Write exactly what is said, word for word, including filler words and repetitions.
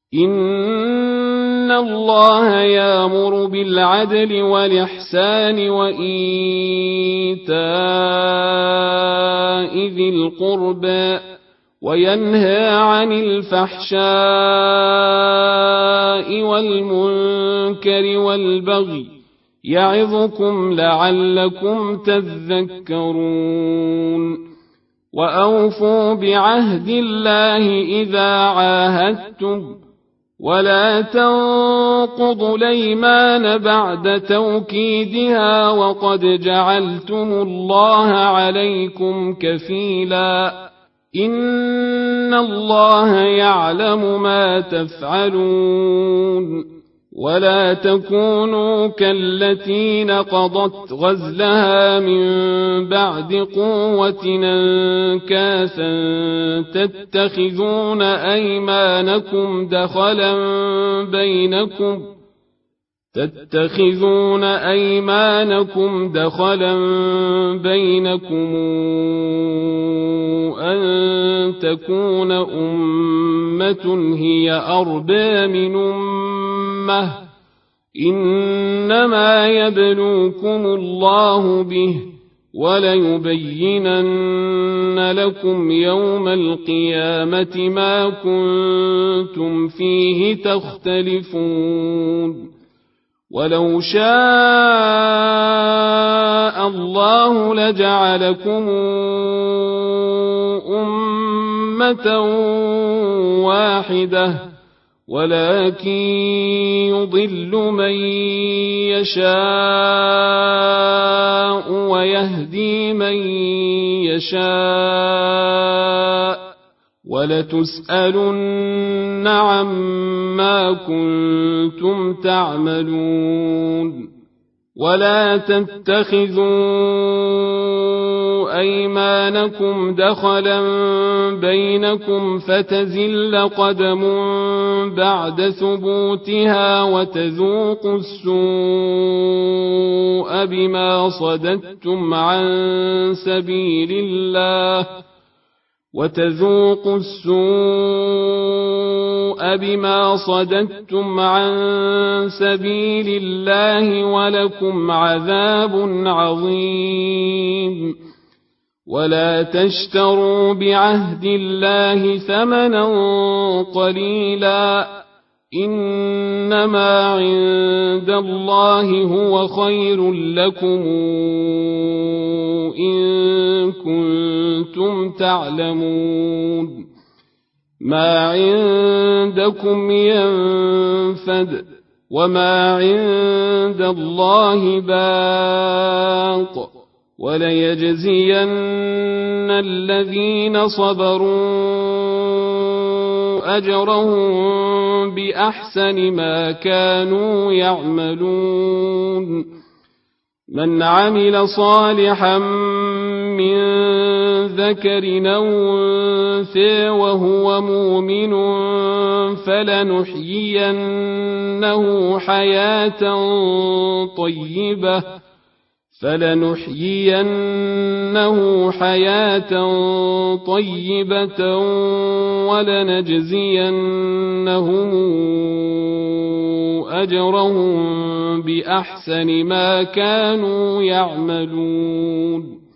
إن الله يأمر بالعدل والإحسان وإيتاء ذي القربى وينهى عن الفحشاء والمنكر والبغي يعظكم لعلكم تذكرون وأوفوا بعهد الله إذا عاهدتم ولا تنقضوا الأيمان بعد توكيدها وقد جعلتم الله عليكم كفيلا إن الله يعلم ما تفعلون ولا تكونوا كالتي نقضت غزلها من بعد قوة أنكاثا تتخذون أيمانكم دخلا بينكم تتخذون أيمانكم دخلا بينكم أن تكون أمة هي أربى من أمة إنما يبلوكم الله به وليبينن لكم يوم القيامة ما كنتم فيه تختلفون ولو شاء الله لجعلكم أمة واحدة ولكن يضل من يشاء ويهدي من يشاء ولتسألن عما كنتم تعملون ولا تتخذوا أيمانكم دخلا بينكم فتزل قدم بعد ثبوتها وتذوقوا السوء بما صددتم عن سبيل الله وتذوقوا السوء بما صددتم عن سبيل الله ولكم عذاب عظيم ولا تشتروا بعهد الله ثمنا قليلا إنما عند الله هو خير لكم إن كنتم تعلمون ما عندكم ينفد وما عند الله باق وليجزين الذين صبروا أجرهم بأحسن ما كانوا يعملون من عمل صالحا من ذكر أو أنثى وهو مؤمن فلنحيينه حياة طيبة فلنحيينه حياة طيبة ولنجزينهم أجرهم بأحسن ما كانوا يعملون